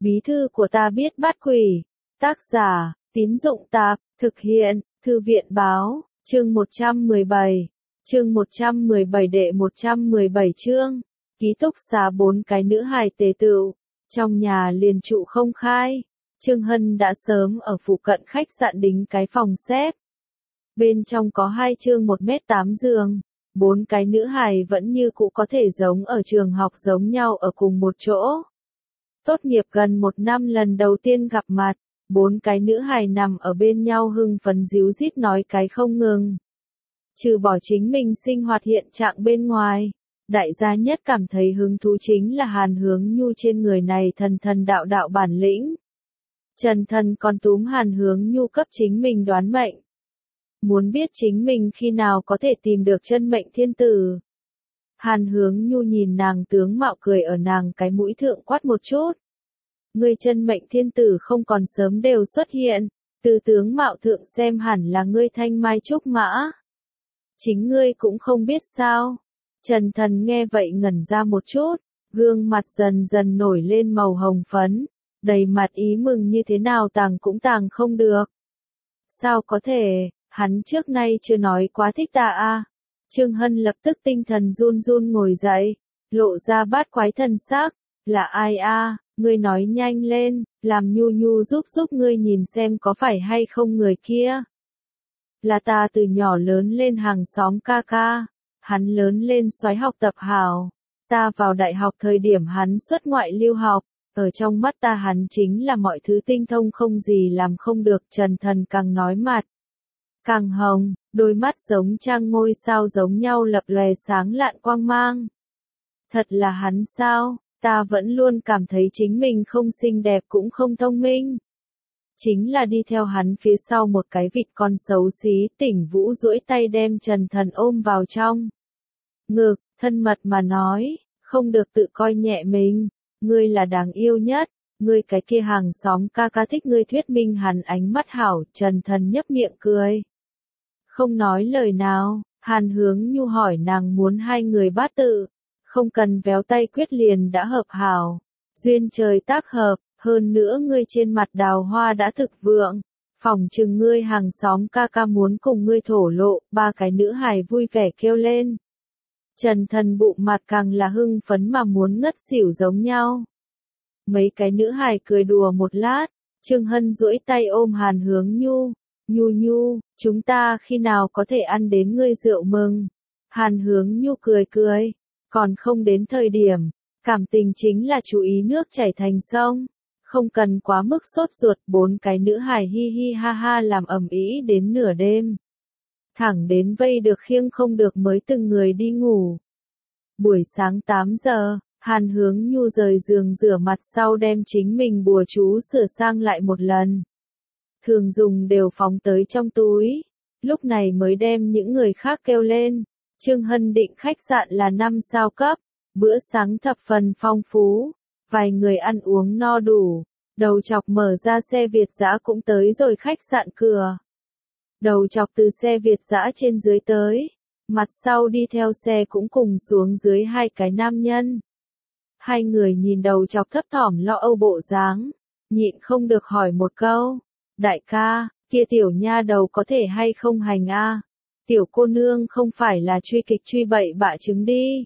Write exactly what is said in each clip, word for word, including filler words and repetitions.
Bí thư của ta biết bắt quỷ. Tác giả, Tín Dụng Tạp, thực hiện, Thư viện Báo, chương một trăm mười bảy. Chương một trăm mười bảy đệ một trăm mười bảy chương. Ký túc xá bốn cái nữ hài tề tựu. Trong nhà liền trụ không khai. Trương Hân đã sớm ở phụ cận khách sạn đính cái phòng xếp. Bên trong có hai chương một mét tám giường. Bốn cái nữ hài vẫn như cũ có thể giống ở trường học giống nhau ở cùng một chỗ. Tốt nghiệp gần một năm lần đầu tiên gặp mặt, bốn cái nữ hài nằm ở bên nhau hưng phấn díu dít nói cái không ngừng. Trừ bỏ chính mình sinh hoạt hiện trạng bên ngoài, đại gia nhất cảm thấy hứng thú chính là Hàn Hướng Nhu trên người này thần thần đạo đạo bản lĩnh. Trần Thần còn túm Hàn Hướng Nhu cấp chính mình đoán mệnh. Muốn biết chính mình khi nào có thể tìm được chân mệnh thiên tử. Hàn Hướng Nhu nhìn nàng tướng mạo cười ở nàng cái mũi thượng quát một chút. Ngươi chân mệnh thiên tử không còn sớm đều xuất hiện, từ tướng mạo thượng xem hẳn là ngươi thanh mai trúc mã. Chính ngươi cũng không biết sao. Trần Thần nghe vậy ngẩn ra một chút, gương mặt dần dần nổi lên màu hồng phấn, đầy mặt ý mừng như thế nào tàng cũng tàng không được. Sao có thể, hắn trước nay chưa nói quá thích ta a. Trương Hân lập tức tinh thần run run ngồi dậy, lộ ra bát quái thần sắc, là ai a, ngươi nói nhanh lên, làm Nhu Nhu giúp giúp ngươi nhìn xem có phải hay không người kia. Là ta từ nhỏ lớn lên hàng xóm ca ca, hắn lớn lên soái học tập hảo, ta vào đại học thời điểm hắn xuất ngoại lưu học, ở trong mắt ta hắn chính là mọi thứ tinh thông không gì làm không được. Trần Thần càng nói mặt càng hồng, đôi mắt giống trăng ngôi sao giống nhau lập lòe sáng lạn quang mang. Thật là hắn sao, ta vẫn luôn cảm thấy chính mình không xinh đẹp cũng không thông minh. Chính là đi theo hắn phía sau một cái vịt con xấu xí. Tỉnh Vũ duỗi tay đem Trần Thần ôm vào trong ngực, thân mật mà nói, không được tự coi nhẹ mình, ngươi là đáng yêu nhất, ngươi cái kia hàng xóm ca ca thích ngươi thuyết minh hắn ánh mắt hảo. Trần Thần nhấp miệng cười. Không nói lời nào, Hàn Hướng Nhu hỏi nàng muốn hai người bát tự, không cần véo tay quyết liền đã hợp hảo, duyên trời tác hợp, hơn nữa ngươi trên mặt đào hoa đã thực vượng, phỏng chừng ngươi hàng xóm ca ca muốn cùng ngươi thổ lộ. Ba cái nữ hài vui vẻ kêu lên. Trần Thần bụng mặt càng là hưng phấn mà muốn ngất xỉu giống nhau. Mấy cái nữ hài cười đùa một lát, Trương Hân duỗi tay ôm Hàn Hướng Nhu. Nhu Nhu, chúng ta khi nào có thể ăn đến ngươi rượu mừng? Hàn Hướng Nhu cười cười, còn không đến thời điểm, cảm tình chính là chú ý nước chảy thành sông, không cần quá mức sốt ruột. Bốn cái nữ hài hi hi ha ha làm ầm ĩ đến nửa đêm. Thẳng đến vây được khiêng không được mới từng người đi ngủ. Buổi sáng tám giờ, Hàn Hướng Nhu rời giường rửa mặt sau đem chính mình bùa chú sửa sang lại một lần. Thường dùng đều phóng tới trong túi, lúc này mới đem những người khác kêu lên. Trương Hân định khách sạn là năm sao cấp, bữa sáng thập phần phong phú, vài người ăn uống no đủ, Đầu Chọc mở ra xe Việt dã cũng tới rồi khách sạn cửa. Đầu Chọc từ xe Việt dã trên dưới tới, mặt sau đi theo xe cũng cùng xuống dưới hai cái nam nhân. Hai người nhìn Đầu Chọc thấp thỏm lo âu bộ dáng, nhịn không được hỏi một câu. Đại ca, kia tiểu nha đầu có thể hay không hành a? Tiểu cô nương không phải là truy kịch truy bậy bạ chứng đi.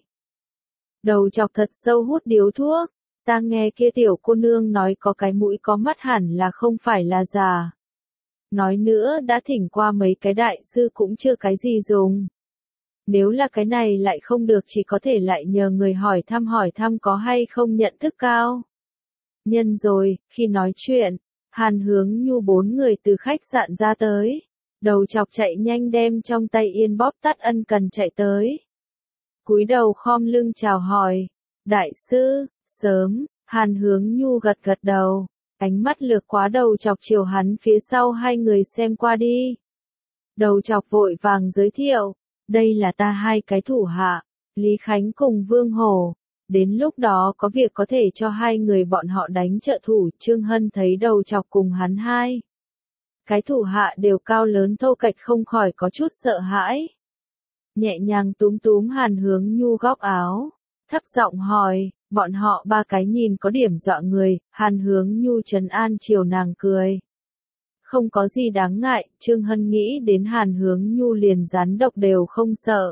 Đầu Chọc thật sâu hút điếu thuốc, ta nghe kia tiểu cô nương nói có cái mũi có mắt hẳn là không phải là giả. Nói nữa đã thỉnh qua mấy cái đại sư cũng chưa cái gì dùng. Nếu là cái này lại không được chỉ có thể lại nhờ người hỏi thăm hỏi thăm có hay không nhận thức cao. Nhân rồi, khi nói chuyện, Hàn Hướng Nhu bốn người từ khách sạn ra tới. Đầu Chọc chạy nhanh đem trong tay yên bóp tắt ân cần chạy tới. Cúi đầu khom lưng chào hỏi. Đại sư, sớm. Hàn Hướng Nhu gật gật đầu, ánh mắt lược quá Đầu Chọc chiều hắn phía sau hai người xem qua đi. Đầu Chọc vội vàng giới thiệu, đây là ta hai cái thủ hạ, Lý Khánh cùng Vương Hổ. Đến lúc đó có việc có thể cho hai người bọn họ đánh trợ thủ. Trương Hân thấy Đầu Chọc cùng hắn hai cái thủ hạ đều cao lớn thô kệch không khỏi có chút sợ hãi. Nhẹ nhàng túm túm Hàn Hướng Nhu góc áo, thấp giọng hỏi, Bọn họ ba cái nhìn có điểm dọa người, Hàn Hướng Nhu trấn an chiều nàng cười. Không có gì đáng ngại, Trương Hân nghĩ đến Hàn Hướng Nhu liền rắn độc đều không sợ.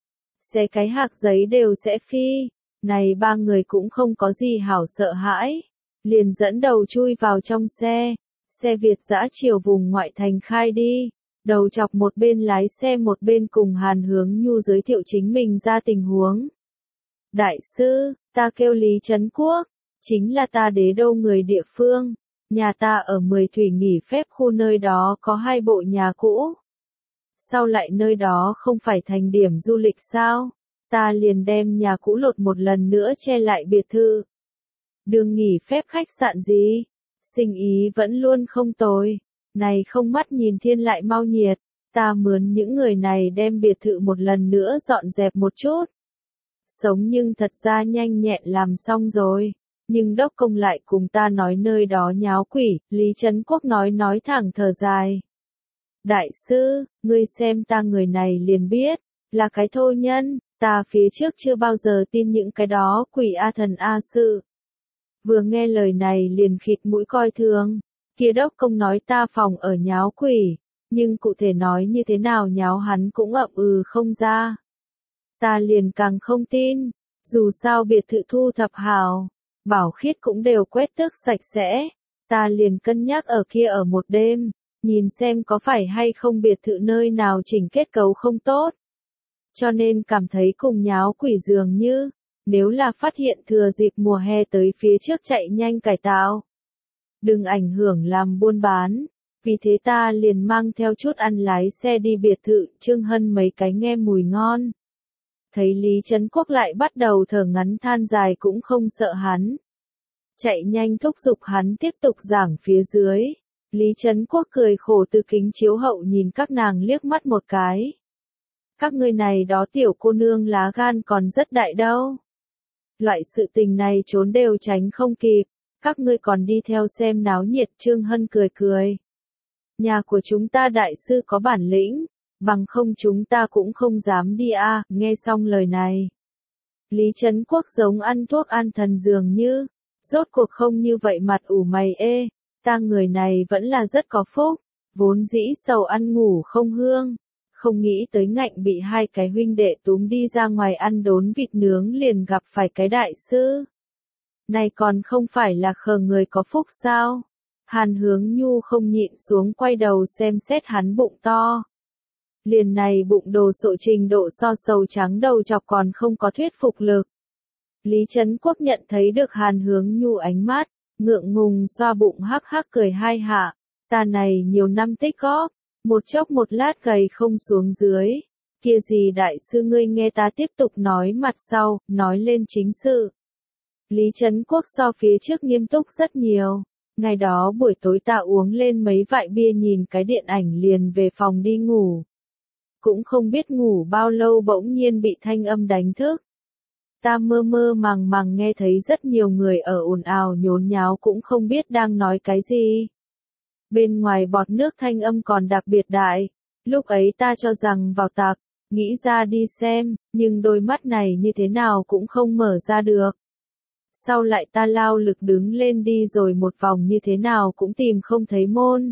Xé cái hạc giấy đều sẽ phi, này ba người cũng không có gì hảo sợ hãi. Liền dẫn đầu chui vào trong xe, xe Việt dã chiều vùng ngoại thành khai đi. Đầu chọc một bên lái xe một bên cùng Hàn Hướng Nhu giới thiệu chính mình ra tình huống. Đại sư, ta kêu Lý Trấn Quốc, chính là ta đế đô người địa phương. Nhà ta ở Mười Thủy nghỉ phép khu nơi đó có hai bộ nhà cũ. Sau lại nơi đó không phải thành điểm du lịch sao? Ta liền đem nhà cũ lột một lần nữa che lại biệt thự. Đường nghỉ phép khách sạn gì? Sinh ý vẫn luôn không tồi. Này không mắt nhìn thiên lại mau nhiệt. Ta mướn những người này đem biệt thự một lần nữa dọn dẹp một chút. Sống nhưng thật ra nhanh nhẹn làm xong rồi. Nhưng đốc công lại cùng ta nói nơi đó nháo quỷ, Lý Trấn Quốc nói nói thẳng thở dài. Đại sư, ngươi xem ta người này liền biết, là cái thô nhân, ta phía trước chưa bao giờ tin những cái đó quỷ a thần a sự. Vừa nghe lời này liền khịt mũi coi thường, kia đốc công nói ta phòng ở nháo quỷ, nhưng cụ thể nói như thế nào nháo hắn cũng ậm ừ không ra. Ta liền càng không tin, dù sao biệt thự thu thập hào. Bảo khiết cũng đều quét tước sạch sẽ, ta liền cân nhắc ở kia ở một đêm, nhìn xem có phải hay không biệt thự nơi nào chỉnh kết cấu không tốt. Cho nên cảm thấy cùng nháo quỷ dường như, nếu là phát hiện thừa dịp mùa hè tới phía trước chạy nhanh cải tạo. Đừng ảnh hưởng làm buôn bán, vì thế ta liền mang theo chút ăn lái xe đi biệt thự, Trương Hân mấy cái nghe mùi ngon. Thấy Lý Trấn Quốc lại bắt đầu thở ngắn than dài cũng không sợ hắn. Chạy nhanh thúc giục hắn tiếp tục giảng phía dưới. Lý Trấn Quốc cười khổ từ kính chiếu hậu nhìn các nàng liếc mắt một cái. Các ngươi này đó tiểu cô nương lá gan còn rất đại đâu. Loại sự tình này trốn đều tránh không kịp. Các ngươi còn đi theo xem náo nhiệt. Trương Hân cười cười. Nhà của chúng ta đại sư có bản lĩnh. Bằng không chúng ta cũng không dám đi a. À, nghe xong lời này. Lý Trấn Quốc giống ăn thuốc an thần dường như, rốt cuộc không như vậy mặt ủ mày ê, ta người này vẫn là rất có phúc, vốn dĩ sầu ăn ngủ không hương, không nghĩ tới ngạnh bị hai cái huynh đệ túm đi ra ngoài ăn đốn vịt nướng liền gặp phải cái đại sư. Này còn không phải là khờ người có phúc sao? Hàn Hướng Nhu không nhịn xuống quay đầu xem xét hắn bụng to. Liền này bụng đồ sộ trình độ so sầu trắng đầu chọc còn không có thuyết phục lực. Lý Trấn Quốc nhận thấy được Hàn Hướng Nhu ánh mắt, ngượng ngùng xoa bụng hắc hắc cười hai hạ, ta này nhiều năm tích góp, một chốc một lát gầy không xuống dưới, kia gì đại sư ngươi nghe ta tiếp tục nói mặt sau, nói lên chính sự. Lý Trấn Quốc so phía trước nghiêm túc rất nhiều, ngày đó buổi tối ta uống lên mấy vại bia nhìn cái điện ảnh liền về phòng đi ngủ. Cũng không biết ngủ bao lâu bỗng nhiên bị thanh âm đánh thức. Ta mơ mơ màng màng nghe thấy rất nhiều người ở ồn ào nhốn nháo cũng không biết đang nói cái gì. Bên ngoài bọt nước thanh âm còn đặc biệt đại, lúc ấy ta cho rằng vào tạc, nghĩ ra đi xem, nhưng đôi mắt này như thế nào cũng không mở ra được. Sau lại ta lao lực đứng lên đi rồi một vòng như thế nào cũng tìm không thấy môn.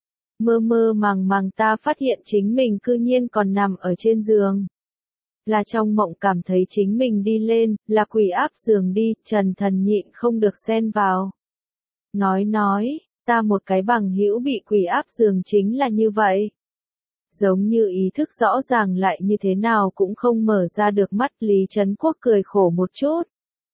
Mơ mơ màng màng ta phát hiện chính mình cư nhiên còn nằm ở trên giường. Là trong mộng cảm thấy chính mình đi lên, là quỷ áp giường đi, Trần Thần nhịn không được xen vào. Nói nói, ta một cái bằng hữu bị quỷ áp giường chính là như vậy. Giống như ý thức rõ ràng lại như thế nào cũng không mở ra được mắt. Lý Trấn Quốc cười khổ một chút.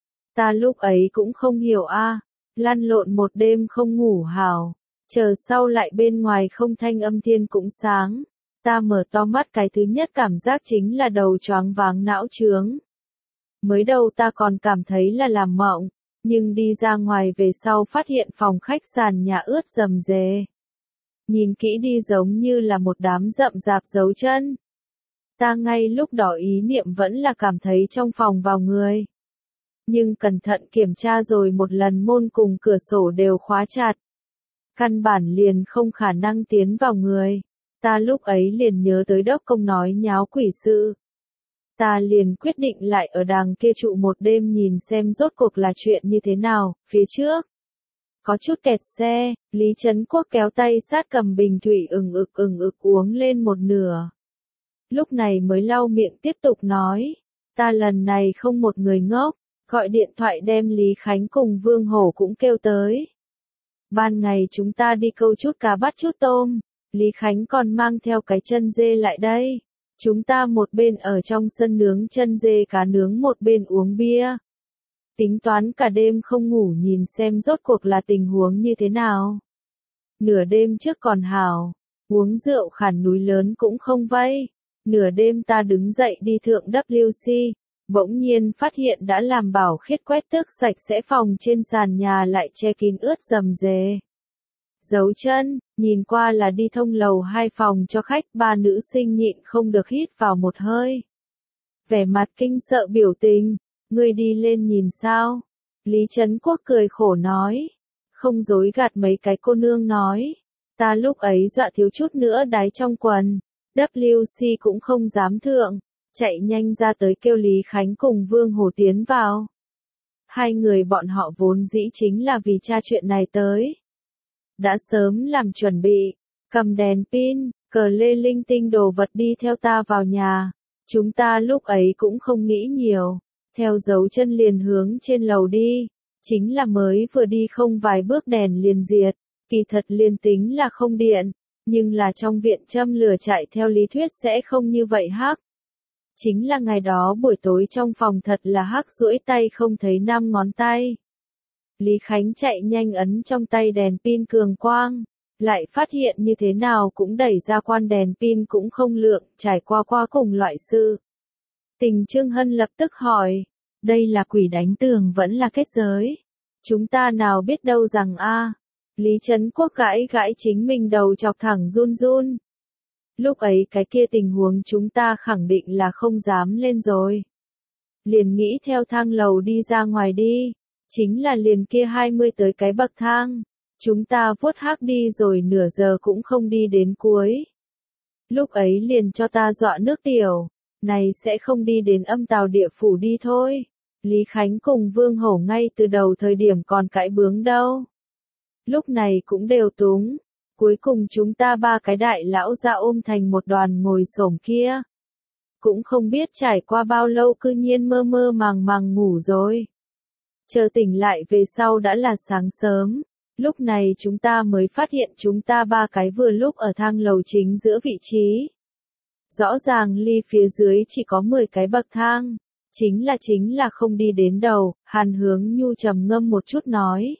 Ta lúc ấy cũng không hiểu a, lăn lộn một đêm không ngủ hào. Chờ sau lại bên ngoài không thanh âm thiên cũng sáng. Ta mở to mắt cái thứ nhất cảm giác chính là đầu choáng váng não trướng. Mới đầu ta còn cảm thấy là làm mộng, nhưng đi ra ngoài về sau phát hiện phòng khách sàn nhà ướt rầm rề. Nhìn kỹ đi giống như là một đám rậm rạp dấu chân. Ta ngay lúc đó ý niệm vẫn là cảm thấy trong phòng vào người. Nhưng cẩn thận kiểm tra rồi một lần môn cùng cửa sổ đều khóa chặt. Căn bản liền không khả năng tiến vào người. Ta lúc ấy liền nhớ tới đốc công nói nháo quỷ sự. Ta liền quyết định lại ở đằng kia trụ một đêm nhìn xem rốt cuộc là chuyện như thế nào, phía trước. Có chút kẹt xe, Lý Trấn Quốc kéo tay sát cầm bình thủy ừng ực ừng ực uống lên một nửa. Lúc này mới lau miệng tiếp tục nói, ta lần này không một người ngốc, gọi điện thoại đem Lý Khánh cùng Vương Hổ cũng kêu tới. Ban ngày chúng ta đi câu chút cá bắt chút tôm, Lý Khánh còn mang theo cái chân dê lại đây. Chúng ta một bên ở trong sân nướng chân dê cá nướng một bên uống bia. Tính toán cả đêm không ngủ nhìn xem rốt cuộc là tình huống như thế nào. Nửa đêm trước còn hào, uống rượu khản núi lớn cũng không vây. Nửa đêm ta đứng dậy đi thượng W C, bỗng nhiên phát hiện đã làm bảo khiết quét tước sạch sẽ phòng trên sàn nhà lại che kín ướt rầm rề. Dấu chân, nhìn qua là đi thông lầu hai phòng cho khách, ba nữ sinh nhịn không được hít vào một hơi. Vẻ mặt kinh sợ biểu tình, ngươi đi lên nhìn sao? Lý Trấn Quốc cười khổ nói, không dối gạt mấy cái cô nương nói, ta lúc ấy dọa thiếu chút nữa đái trong quần, W C cũng không dám thượng, chạy nhanh ra tới kêu Lý Khánh cùng Vương Hổ tiến vào. Hai người bọn họ vốn dĩ chính là vì tra chuyện này tới. Đã sớm làm chuẩn bị, cầm đèn pin, cờ lê linh tinh đồ vật đi theo ta vào nhà. Chúng ta lúc ấy cũng không nghĩ nhiều, theo dấu chân liền hướng trên lầu đi, chính là mới vừa đi không vài bước đèn liền diệt, kỳ thật liền tính là không điện, nhưng là trong viện châm lửa chạy theo lý thuyết sẽ không như vậy hắc. Chính là ngày đó buổi tối trong phòng thật là hắc duỗi tay không thấy năm ngón tay. Lý Khánh chạy nhanh ấn trong tay đèn pin cường quang, lại phát hiện như thế nào cũng đẩy ra quan đèn pin cũng không lượng, trải qua qua cùng loại sự. Tình Trương Hân lập tức hỏi, đây là quỷ đánh tường vẫn là kết giới? Chúng ta nào biết đâu rằng a. Lý Trấn Quốc gãi gãi chính mình đầu chọc thẳng run run. Lúc ấy cái kia tình huống chúng ta khẳng định là không dám lên rồi. Liền nghĩ theo thang lầu đi ra ngoài đi. Chính là liền kia hai mươi tới cái bậc thang. Chúng ta vuốt hắc đi rồi nửa giờ cũng không đi đến cuối. Lúc ấy liền cho ta dọa nước tiểu. Này sẽ không đi đến âm tào địa phủ đi thôi. Lý Khánh cùng Vương Hổ ngay từ đầu thời điểm còn cãi bướng đâu. Lúc này cũng đều túng. Cuối cùng chúng ta ba cái đại lão ra ôm thành một đoàn ngồi xổm kia. Cũng không biết trải qua bao lâu cư nhiên mơ mơ màng màng ngủ rồi. Chờ tỉnh lại về sau đã là sáng sớm. Lúc này chúng ta mới phát hiện chúng ta ba cái vừa lúc ở thang lầu chính giữa vị trí. Rõ ràng ly phía dưới chỉ có mười cái bậc thang. Chính là chính là không đi đến đầu, Hàn Hướng Nhu trầm ngâm một chút nói.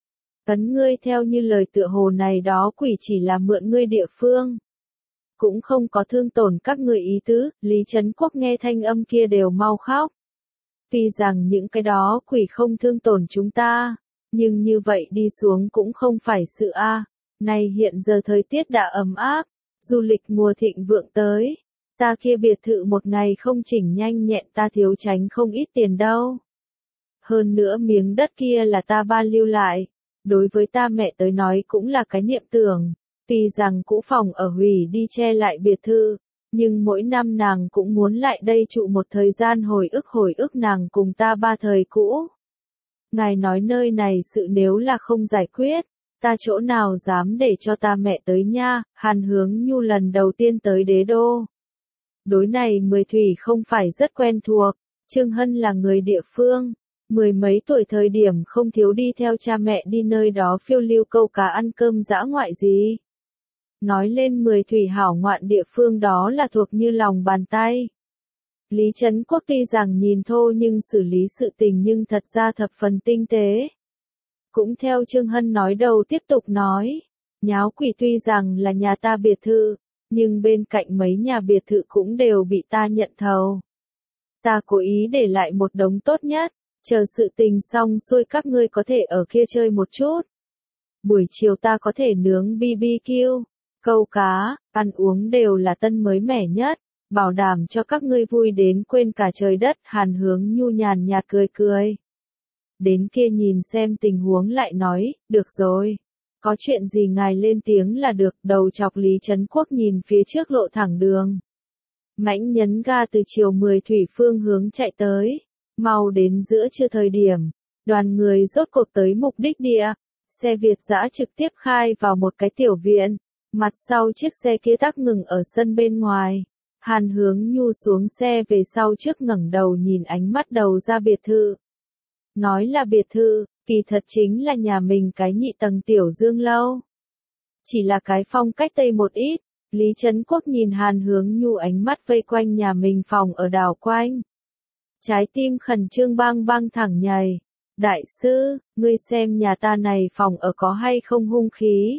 Cấn ngươi theo như lời tựa hồ này đó quỷ chỉ là mượn ngươi địa phương. Cũng không có thương tổn các người ý tứ, Lý Trấn Quốc nghe thanh âm kia đều mau khóc. Tuy rằng những cái đó quỷ không thương tổn chúng ta, nhưng như vậy đi xuống cũng không phải sự a. Này hiện giờ thời tiết đã ấm áp, du lịch mùa thịnh vượng tới. Ta kia biệt thự một ngày không chỉnh nhanh nhẹn ta thiếu tránh không ít tiền đâu. Hơn nữa miếng đất kia là ta ba lưu lại. Đối với ta mẹ tới nói cũng là cái niệm tưởng. Tuy rằng cũ phòng ở hủy đi che lại biệt thự. Nhưng mỗi năm nàng cũng muốn lại đây trụ một thời gian hồi ức hồi ức nàng cùng ta ba thời cũ. Ngài nói nơi này sự nếu là không giải quyết, ta chỗ nào dám để cho ta mẹ tới nha, Hàn Hướng Nhu lần đầu tiên tới đế đô. Đối này Mười Thủy không phải rất quen thuộc, Trương Hân là người địa phương, mười mấy tuổi thời điểm không thiếu đi theo cha mẹ đi nơi đó phiêu lưu câu cá ăn cơm dã ngoại gì. Nói lên Mười Thủy hảo ngoạn địa phương đó là thuộc như lòng bàn tay. Lý Trấn Quốc tuy rằng nhìn thô nhưng xử lý sự tình nhưng thật ra thập phần tinh tế. Cũng theo Trương Hân nói đầu tiếp tục nói, nháo quỷ tuy rằng là nhà ta biệt thự, nhưng bên cạnh mấy nhà biệt thự cũng đều bị ta nhận thầu. Ta cố ý để lại một đống tốt nhất, chờ sự tình xong xuôi các ngươi có thể ở kia chơi một chút. Buổi chiều ta có thể nướng bê bê kiu, câu cá, ăn uống đều là tân mới mẻ nhất, bảo đảm cho các ngươi vui đến quên cả trời đất. Hàn Hướng Nhu nhàn nhạt cười cười. Đến kia nhìn xem tình huống lại nói, được rồi. Có chuyện gì ngài lên tiếng là được, đầu chọc Lý Trấn Quốc nhìn phía trước lộ thẳng đường. Mãnh nhấn ga từ chiều mười thủy phương hướng chạy tới. Mau đến giữa trưa thời điểm, đoàn người rốt cuộc tới mục đích địa. Xe Việt dã trực tiếp khai vào một cái tiểu viện. Mặt sau chiếc xe kia tắc ngừng ở sân bên ngoài. Hàn Hướng Nhu xuống xe về sau trước ngẩng đầu nhìn ánh mắt đầu ra biệt thự. Nói là biệt thự, kỳ thật chính là nhà mình cái nhị tầng tiểu dương lâu. Chỉ là cái phong cách tây một ít, Lý Trấn Quốc nhìn Hàn Hướng Nhu ánh mắt vây quanh nhà mình phòng ở đảo quanh. Trái tim khẩn trương bang bang thẳng nhảy. Đại sư, ngươi xem nhà ta này phòng ở có hay không hung khí.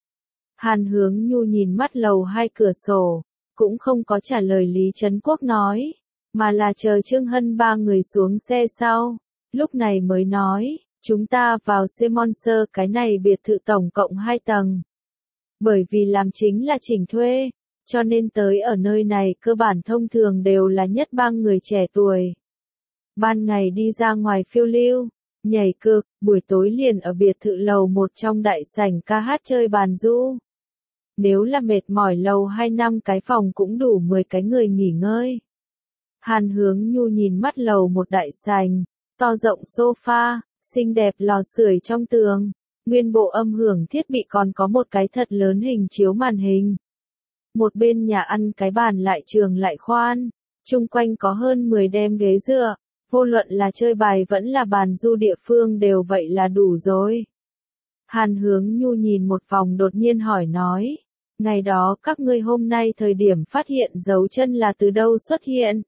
Hàn Hướng Nhu nhìn mắt lầu hai cửa sổ, cũng không có trả lời Lý Trấn Quốc nói, mà là chờ Trương Hân ba người xuống xe sau, lúc này mới nói, chúng ta vào Semonser cái này biệt thự tổng cộng hai tầng. Bởi vì làm chính là chỉnh thuê, cho nên tới ở nơi này cơ bản thông thường đều là nhất bang người trẻ tuổi. Ban ngày đi ra ngoài phiêu lưu, nhảy cực, buổi tối liền ở biệt thự lầu một trong đại sảnh ca hát chơi bàn du. Nếu là mệt mỏi lầu hai năm cái phòng cũng đủ mười cái người nghỉ ngơi. Hàn Hướng Nhu nhìn mắt lầu một đại sảnh, to rộng sofa, xinh đẹp lò sưởi trong tường, nguyên bộ âm hưởng thiết bị còn có một cái thật lớn hình chiếu màn hình. Một bên nhà ăn cái bàn lại trường lại khoan, chung quanh có hơn mười đem ghế dựa, vô luận là chơi bài vẫn là bàn du địa phương đều vậy là đủ rồi. Hàn Hướng Nhu nhìn một vòng đột nhiên hỏi nói, ngày đó các ngươi hôm nay thời điểm phát hiện dấu chân là từ đâu xuất hiện?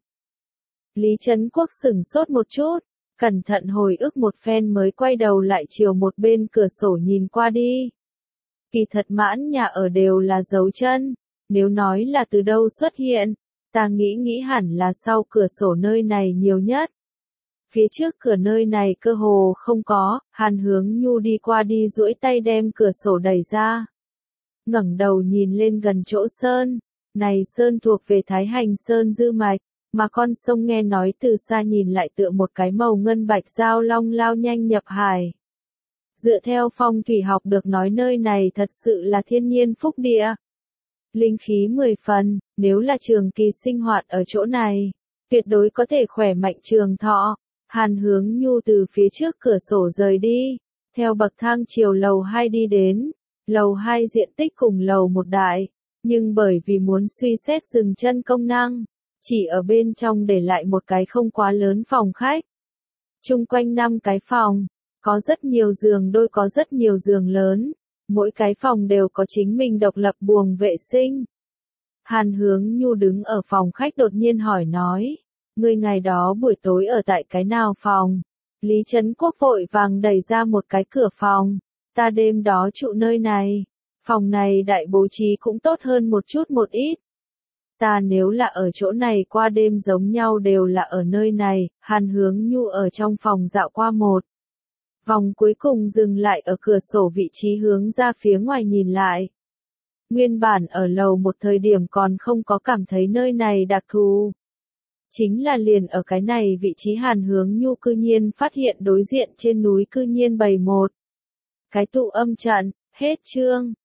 Lý Trấn Quốc sửng sốt một chút, cẩn thận hồi ức một phen mới quay đầu lại chiều một bên cửa sổ nhìn qua đi. Kỳ thật mãn nhà ở đều là dấu chân, nếu nói là từ đâu xuất hiện, ta nghĩ nghĩ hẳn là sau cửa sổ nơi này nhiều nhất. Phía trước cửa nơi này cơ hồ không có, Hàn Hướng Nhu đi qua đi duỗi tay đem cửa sổ đẩy ra. Ngẩng đầu nhìn lên gần chỗ sơn, này sơn thuộc về Thái Hành Sơn dư mạch, mà con sông nghe nói từ xa nhìn lại tựa một cái màu ngân bạch giao long lao nhanh nhập hải. Dựa theo phong thủy học được nói nơi này thật sự là thiên nhiên phúc địa. Linh khí mười phần, nếu là trường kỳ sinh hoạt ở chỗ này, tuyệt đối có thể khỏe mạnh trường thọ. Hàn Hướng Nhu từ phía trước cửa sổ rời đi, theo bậc thang chiều lầu hai đi đến. Lầu hai diện tích cùng lầu một đại, nhưng bởi vì muốn suy xét dừng chân công năng, chỉ ở bên trong để lại một cái không quá lớn phòng khách. Chung quanh năm cái phòng, có rất nhiều giường đôi có rất nhiều giường lớn, mỗi cái phòng đều có chính mình độc lập buồng vệ sinh. Hàn Hướng Nhu đứng ở phòng khách đột nhiên hỏi nói, ngươi ngày đó buổi tối ở tại cái nào phòng? Lý Trấn Quốc vội vàng đẩy ra một cái cửa phòng. Ta đêm đó trụ nơi này, phòng này đại bố trí cũng tốt hơn một chút một ít. Ta nếu là ở chỗ này qua đêm giống nhau đều là ở nơi này, Hàn Hướng Nhu ở trong phòng dạo qua một vòng cuối cùng dừng lại ở cửa sổ vị trí hướng ra phía ngoài nhìn lại. Nguyên bản ở lầu một thời điểm còn không có cảm thấy nơi này đặc thù. Chính là liền ở cái này vị trí Hàn Hướng Nhu cư nhiên phát hiện đối diện trên núi cư nhiên bày một cái tụ âm trận. Hết chương.